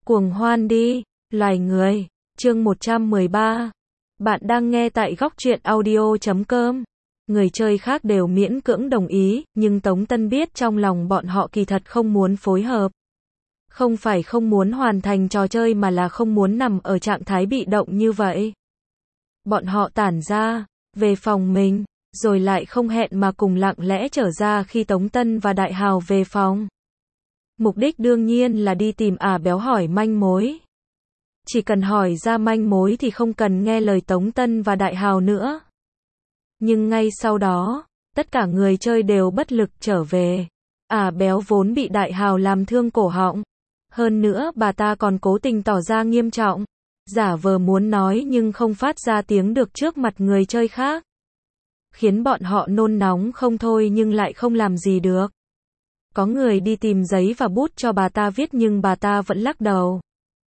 Cuồng hoan đi, loài người. Chương 113. Bạn đang nghe tại góc truyện audio.com. Người chơi khác đều miễn cưỡng đồng ý, nhưng Tống Tân biết trong lòng bọn họ kỳ thật không muốn phối hợp. Không phải không muốn hoàn thành trò chơi mà là không muốn nằm ở trạng thái bị động như vậy. Bọn họ tản ra, về phòng mình, rồi lại không hẹn mà cùng lặng lẽ trở ra khi Tống Tân và Đại Hào về phòng. Mục đích đương nhiên là đi tìm béo hỏi manh mối. Chỉ cần hỏi ra manh mối thì không cần nghe lời Tống Tân và Đại Hào nữa. Nhưng ngay sau đó, tất cả người chơi đều bất lực trở về. Béo vốn bị Đại Hào làm thương cổ họng. Hơn nữa bà ta còn cố tình tỏ ra nghiêm trọng. Giả vờ muốn nói nhưng không phát ra tiếng được trước mặt người chơi khác. Khiến bọn họ nôn nóng không thôi nhưng lại không làm gì được. Có người đi tìm giấy và bút cho bà ta viết nhưng bà ta vẫn lắc đầu.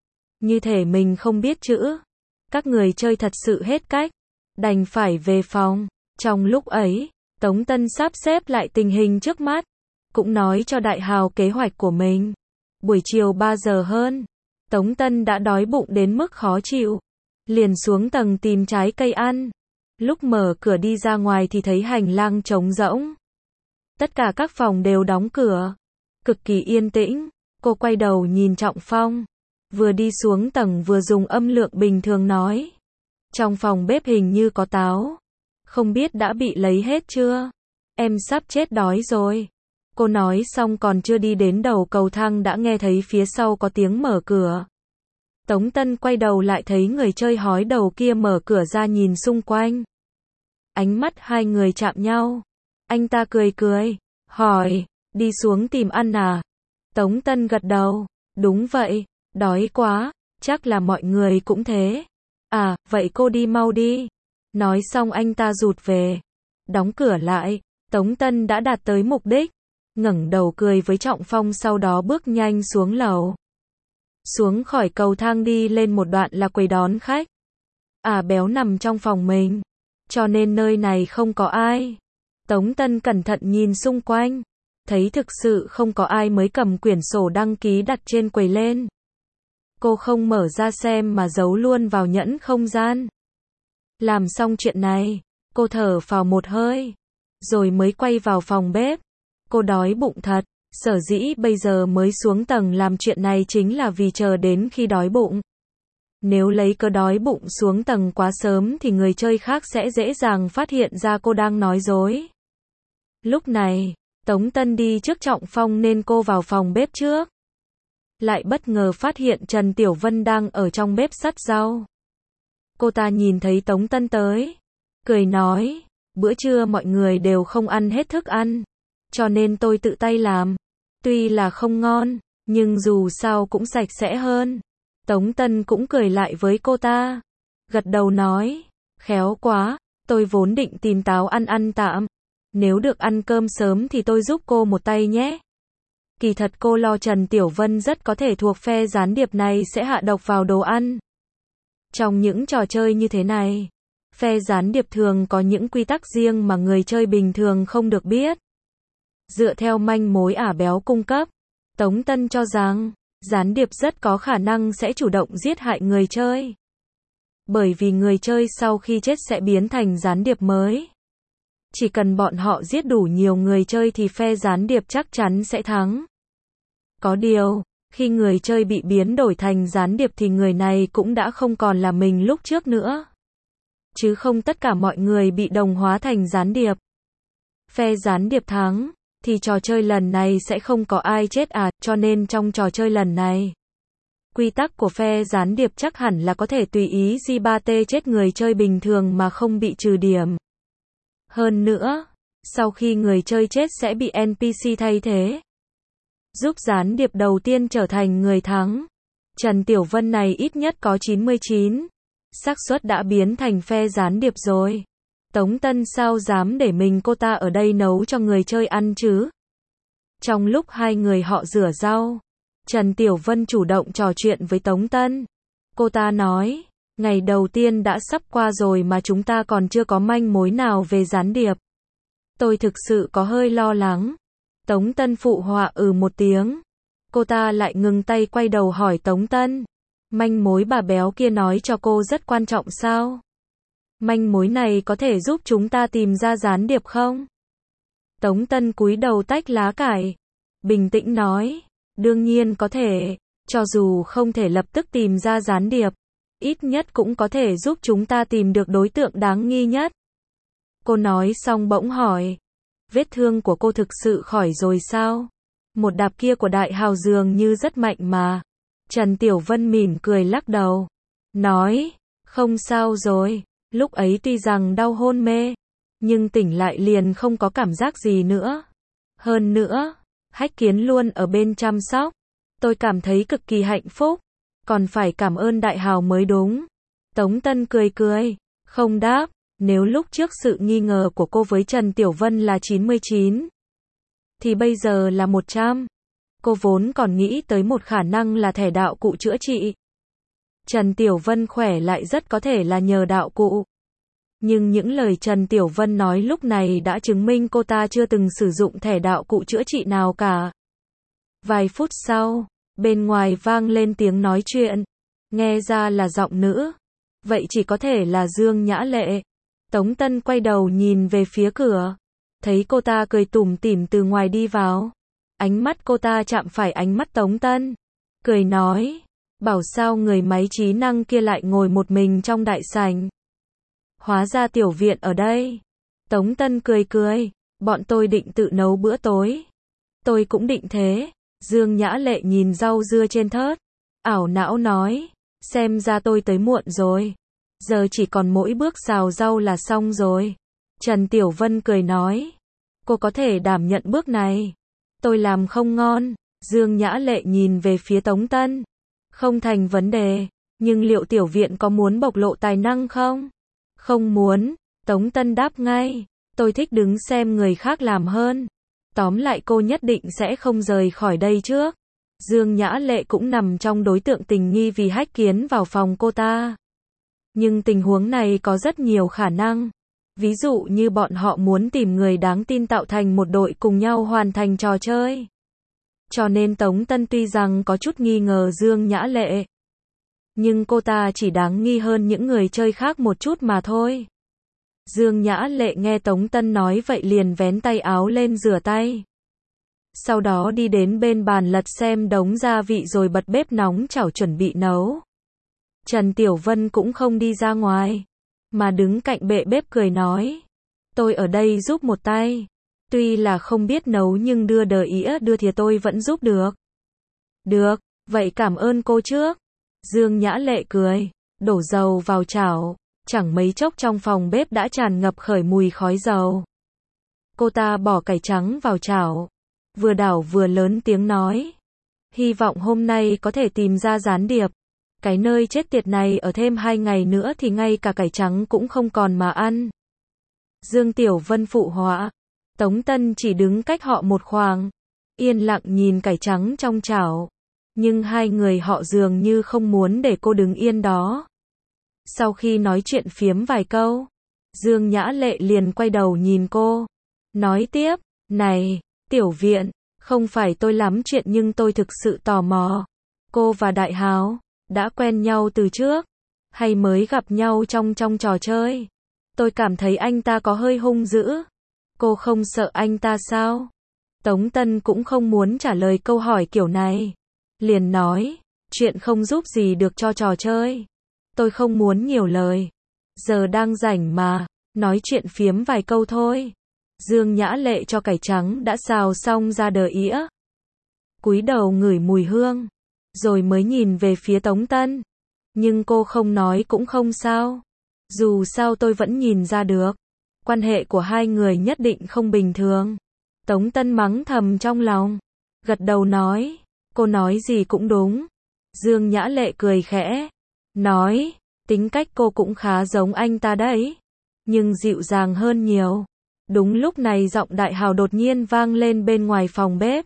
Như thể mình không biết chữ. Các người chơi thật sự hết cách. Đành phải về phòng. Trong lúc ấy, Tống Tân sắp xếp lại tình hình trước mắt. Cũng nói cho Đại Hào kế hoạch của mình. Buổi chiều 3 giờ hơn. Tống Tân đã đói bụng đến mức khó chịu. Liền xuống tầng tìm trái cây ăn. Lúc mở cửa đi ra ngoài thì thấy hành lang trống rỗng. Tất cả các phòng đều đóng cửa. Cực kỳ yên tĩnh. Cô quay đầu nhìn Trọng Phong. Vừa đi xuống tầng vừa dùng âm lượng bình thường nói. Trong phòng bếp hình như có táo. Không biết đã bị lấy hết chưa? Em sắp chết đói rồi. Cô nói xong còn chưa đi đến đầu cầu thang đã nghe thấy phía sau có tiếng mở cửa. Tống Tân quay đầu lại thấy người chơi hói đầu kia mở cửa ra nhìn xung quanh. Ánh mắt hai người chạm nhau. Anh ta cười cười, hỏi, đi xuống tìm ăn à? Tống Tân gật đầu, đúng vậy, đói quá, chắc là mọi người cũng thế. Vậy cô đi mau đi. Nói xong anh ta rụt về. Đóng cửa lại, Tống Tân đã đạt tới mục đích. Ngẩng đầu cười với Trọng Phong sau đó bước nhanh xuống lầu. Xuống khỏi cầu thang đi lên một đoạn là quầy đón khách. Béo nằm trong phòng mình. Cho nên nơi này không có ai. Tống Tân cẩn thận nhìn xung quanh. Thấy thực sự không có ai mới cầm quyển sổ đăng ký đặt trên quầy lên. Cô không mở ra xem mà giấu luôn vào nhẫn không gian. Làm xong chuyện này, cô thở phào một hơi. Rồi mới quay vào phòng bếp. Cô đói bụng thật. Sở dĩ bây giờ mới xuống tầng làm chuyện này chính là vì chờ đến khi đói bụng. Nếu lấy cớ đói bụng xuống tầng quá sớm thì người chơi khác sẽ dễ dàng phát hiện ra cô đang nói dối. Lúc này, Tống Tân đi trước Trọng Phong nên cô vào phòng bếp trước. Lại bất ngờ phát hiện Trần Tiểu Vân đang ở trong bếp sắt rau. Cô ta nhìn thấy Tống Tân tới. Cười nói, bữa trưa mọi người đều không ăn hết thức ăn. Cho nên tôi tự tay làm. Tuy là không ngon, nhưng dù sao cũng sạch sẽ hơn. Tống Tân cũng cười lại với cô ta. Gật đầu nói, khéo quá, tôi vốn định tìm táo ăn tạm. Nếu được ăn cơm sớm thì tôi giúp cô một tay nhé. Kỳ thật cô lo Trần Tiểu Vân rất có thể thuộc phe gián điệp này sẽ hạ độc vào đồ ăn. Trong những trò chơi như thế này, phe gián điệp thường có những quy tắc riêng mà người chơi bình thường không được biết. Dựa theo manh mối béo cung cấp, Tống Tân cho rằng, gián điệp rất có khả năng sẽ chủ động giết hại người chơi. Bởi vì người chơi sau khi chết sẽ biến thành gián điệp mới. Chỉ cần bọn họ giết đủ nhiều người chơi thì phe gián điệp chắc chắn sẽ thắng. Có điều, khi người chơi bị biến đổi thành gián điệp thì người này cũng đã không còn là mình lúc trước nữa. Chứ không tất cả mọi người bị đồng hóa thành gián điệp. Phe gián điệp thắng, thì trò chơi lần này sẽ không có ai chết cho nên trong trò chơi lần này, quy tắc của phe gián điệp chắc hẳn là có thể tùy ý G3T chết người chơi bình thường mà không bị trừ điểm. Hơn nữa, sau khi người chơi chết sẽ bị NPC thay thế, giúp gián điệp đầu tiên trở thành người thắng. Trần Tiểu Vân này ít nhất có 99 xác suất đã biến thành phe gián điệp rồi. Tống Tân sao dám để mình cô ta ở đây nấu cho người chơi ăn chứ? Trong lúc hai người họ rửa rau, Trần Tiểu Vân chủ động trò chuyện với Tống Tân. Cô ta nói, ngày đầu tiên đã sắp qua rồi mà chúng ta còn chưa có manh mối nào về gián điệp. Tôi thực sự có hơi lo lắng. Tống Tân phụ họa một tiếng. Cô ta lại ngừng tay quay đầu hỏi Tống Tân. Manh mối bà béo kia nói cho cô rất quan trọng sao? Manh mối này có thể giúp chúng ta tìm ra gián điệp không? Tống Tân cúi đầu tách lá cải. Bình tĩnh nói. Đương nhiên có thể. Cho dù không thể lập tức tìm ra gián điệp, ít nhất cũng có thể giúp chúng ta tìm được đối tượng đáng nghi nhất. Cô nói xong bỗng hỏi. Vết thương của cô thực sự khỏi rồi sao? Một đạp kia của đại hào dường như rất mạnh mà. Trần Tiểu Vân mỉm cười lắc đầu. Nói, không sao rồi. Lúc ấy tuy rằng đau hôn mê, nhưng tỉnh lại liền không có cảm giác gì nữa. Hơn nữa, Hách Kiến luôn ở bên chăm sóc. Tôi cảm thấy cực kỳ hạnh phúc. Còn phải cảm ơn đại hào mới đúng. Tống Tân cười cười, không đáp. Nếu lúc trước sự nghi ngờ của cô với Trần Tiểu Vân là 99, thì bây giờ là 100. Cô vốn còn nghĩ tới một khả năng là thẻ đạo cụ chữa trị. Trần Tiểu Vân khỏe lại rất có thể là nhờ đạo cụ. Nhưng những lời Trần Tiểu Vân nói lúc này đã chứng minh cô ta chưa từng sử dụng thẻ đạo cụ chữa trị nào cả. Vài phút sau, bên ngoài vang lên tiếng nói chuyện. Nghe ra là giọng nữ. Vậy chỉ có thể là Dương Nhã Lệ. Tống Tân quay đầu nhìn về phía cửa. Thấy cô ta cười tủm tỉm từ ngoài đi vào. Ánh mắt cô ta chạm phải ánh mắt Tống Tân. Cười nói. Bảo sao người máy trí năng kia lại ngồi một mình trong đại sảnh. Hóa ra tiểu viện ở đây. Tống Tân cười cười. Bọn tôi định tự nấu bữa tối. Tôi cũng định thế. Dương Nhã Lệ nhìn rau dưa trên thớt. Ảo não nói. Xem ra tôi tới muộn rồi. Giờ chỉ còn mỗi bước xào rau là xong rồi. Trần Tiểu Vân cười nói. Cô có thể đảm nhận bước này. Tôi làm không ngon. Dương Nhã Lệ nhìn về phía Tống Tân. Không thành vấn đề. Nhưng liệu tiểu viện có muốn bộc lộ tài năng không? Không muốn. Tống Tân đáp ngay. Tôi thích đứng xem người khác làm hơn. Tóm lại cô nhất định sẽ không rời khỏi đây trước. Dương Nhã Lệ cũng nằm trong đối tượng tình nghi vì Hách Kiến vào phòng cô ta. Nhưng tình huống này có rất nhiều khả năng. Ví dụ như bọn họ muốn tìm người đáng tin tạo thành một đội cùng nhau hoàn thành trò chơi. Cho nên Tống Tân tuy rằng có chút nghi ngờ Dương Nhã Lệ, nhưng cô ta chỉ đáng nghi hơn những người chơi khác một chút mà thôi. Dương Nhã Lệ nghe Tống Tân nói vậy liền vén tay áo lên rửa tay. Sau đó đi đến bên bàn lật xem đống gia vị rồi bật bếp nóng chảo chuẩn bị nấu. Trần Tiểu Vân cũng không đi ra ngoài, mà đứng cạnh bệ bếp cười nói. Tôi ở đây giúp một tay. Tuy là không biết nấu nhưng đưa đờ ĩa đưa thì tôi vẫn giúp được. Được, vậy cảm ơn cô trước. Dương Nhã Lệ cười, đổ dầu vào chảo. Chẳng mấy chốc trong phòng bếp đã tràn ngập khởi mùi khói dầu. Cô ta bỏ cải trắng vào chảo. Vừa đảo vừa lớn tiếng nói. Hy vọng hôm nay có thể tìm ra gián điệp. Cái nơi chết tiệt này ở thêm 2 ngày nữa thì ngay cả cải trắng cũng không còn mà ăn. Dương Tiểu Vân phụ họa. Tống Tân chỉ đứng cách họ một khoảng. Yên lặng nhìn cải trắng trong chảo. Nhưng hai người họ dường như không muốn để cô đứng yên đó. Sau khi nói chuyện phiếm vài câu, Dương Nhã Lệ liền quay đầu nhìn cô. Nói tiếp, này, tiểu viện, không phải tôi lắm chuyện nhưng tôi thực sự tò mò. Cô và Đại Hào đã quen nhau từ trước, hay mới gặp nhau trong trò chơi? Tôi cảm thấy anh ta có hơi hung dữ. Cô không sợ anh ta sao? Tống Tân cũng không muốn trả lời câu hỏi kiểu này. Liền nói, chuyện không giúp gì được cho trò chơi. Tôi không muốn nhiều lời. Giờ đang rảnh mà, nói chuyện phiếm vài câu thôi. Dương Nhã Lệ cho cải trắng đã xào xong ra đờ ĩa. Cúi đầu ngửi mùi hương, rồi mới nhìn về phía Tống Tân. Nhưng cô không nói cũng không sao. Dù sao tôi vẫn nhìn ra được. Quan hệ của hai người nhất định không bình thường. Tống Tân mắng thầm trong lòng. Gật đầu nói, cô nói gì cũng đúng. Dương Nhã Lệ cười khẽ. Nói, tính cách cô cũng khá giống anh ta đấy. Nhưng dịu dàng hơn nhiều. Đúng lúc này giọng Đại Hào đột nhiên vang lên bên ngoài phòng bếp.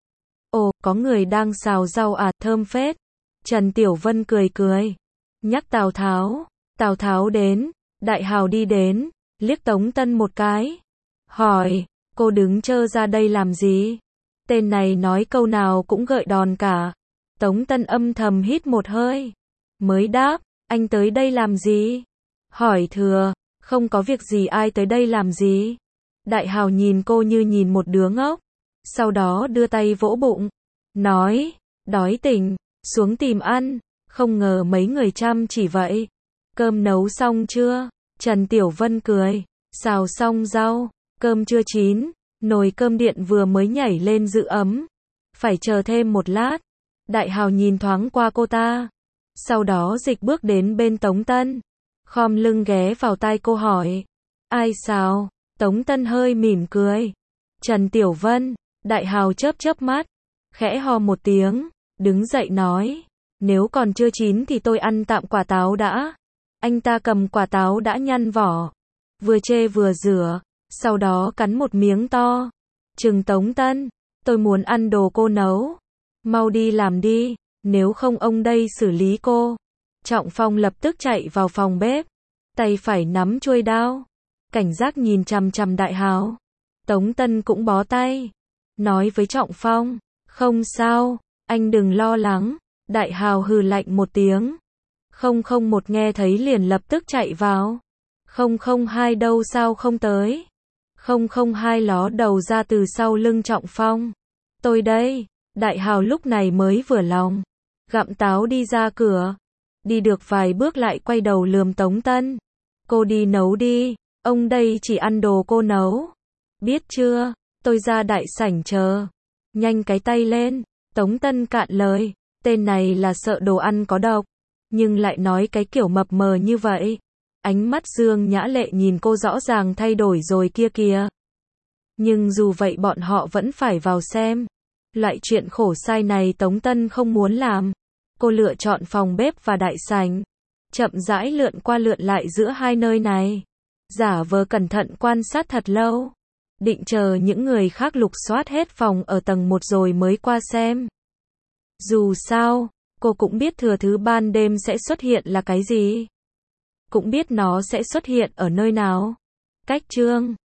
Ồ, có người đang xào rau à, thơm phết. Trần Tiểu Vân cười cười. Nhắc Tào Tháo. Tào Tháo đến. Đại Hào đi đến, liếc Tống Tân một cái. Hỏi, cô đứng trơ ra đây làm gì? Tên này nói câu nào cũng gợi đòn cả. Tống Tân âm thầm hít một hơi. Mới đáp, anh tới đây làm gì? Hỏi thừa, không có việc gì, ai tới đây làm gì? Đại Hào nhìn cô như nhìn một đứa ngốc. Sau đó đưa tay vỗ bụng. Nói, đói tỉnh, xuống tìm ăn. Không ngờ mấy người chăm chỉ vậy. Cơm nấu xong chưa? Trần Tiểu Vân cười. Xào xong rau, cơm chưa chín. Nồi cơm điện vừa mới nhảy lên giữ ấm. Phải chờ thêm một lát. Đại Hào nhìn thoáng qua cô ta. Sau đó dịch bước đến bên Tống Tân. Khom lưng ghé vào tai cô hỏi. Ai sao? Tống Tân hơi mỉm cười. Trần Tiểu Vân. Đại Hào chớp chớp mắt. Khẽ ho một tiếng. Đứng dậy nói. Nếu còn chưa chín thì tôi ăn tạm quả táo đã. Anh ta cầm quả táo đã nhăn vỏ. Vừa chê vừa rửa. Sau đó cắn một miếng to. Trừng Tống Tân. Tôi muốn ăn đồ cô nấu. Mau đi làm đi. Nếu không ông đây xử lý cô. Trọng Phong lập tức chạy vào phòng bếp. Tay phải nắm chuôi đao. Cảnh giác nhìn chằm chằm Đại Hào. Tống Tân cũng bó tay. Nói với Trọng Phong. Không sao. Anh đừng lo lắng. Đại Hào hừ lạnh một tiếng. 001 nghe thấy liền lập tức chạy vào. 002 đâu sao không tới? 002 ló đầu ra từ sau lưng Trọng Phong. Tôi đây. Đại Hào lúc này mới vừa lòng. Gặm táo đi ra cửa. Đi được vài bước lại quay đầu lườm Tống Tân. Cô đi nấu đi. Ông đây chỉ ăn đồ cô nấu. Biết chưa? Tôi ra đại sảnh chờ. Nhanh cái tay lên. Tống Tân cạn lời. Tên này là sợ đồ ăn có độc. Nhưng lại nói cái kiểu mập mờ như vậy. Ánh mắt Dương Nhã Lệ nhìn cô rõ ràng thay đổi rồi kia kìa. Nhưng dù vậy bọn họ vẫn phải vào xem. Loại chuyện khổ sai này Tống Tân không muốn làm. Cô lựa chọn phòng bếp và đại sảnh. Chậm rãi lượn qua lượn lại giữa hai nơi này. Giả vờ cẩn thận quan sát thật lâu. Định chờ những người khác lục soát hết phòng ở tầng 1 rồi mới qua xem. Dù sao, cô cũng biết thừa thứ ban đêm sẽ xuất hiện là cái gì. Cũng biết nó sẽ xuất hiện ở nơi nào. Cách chương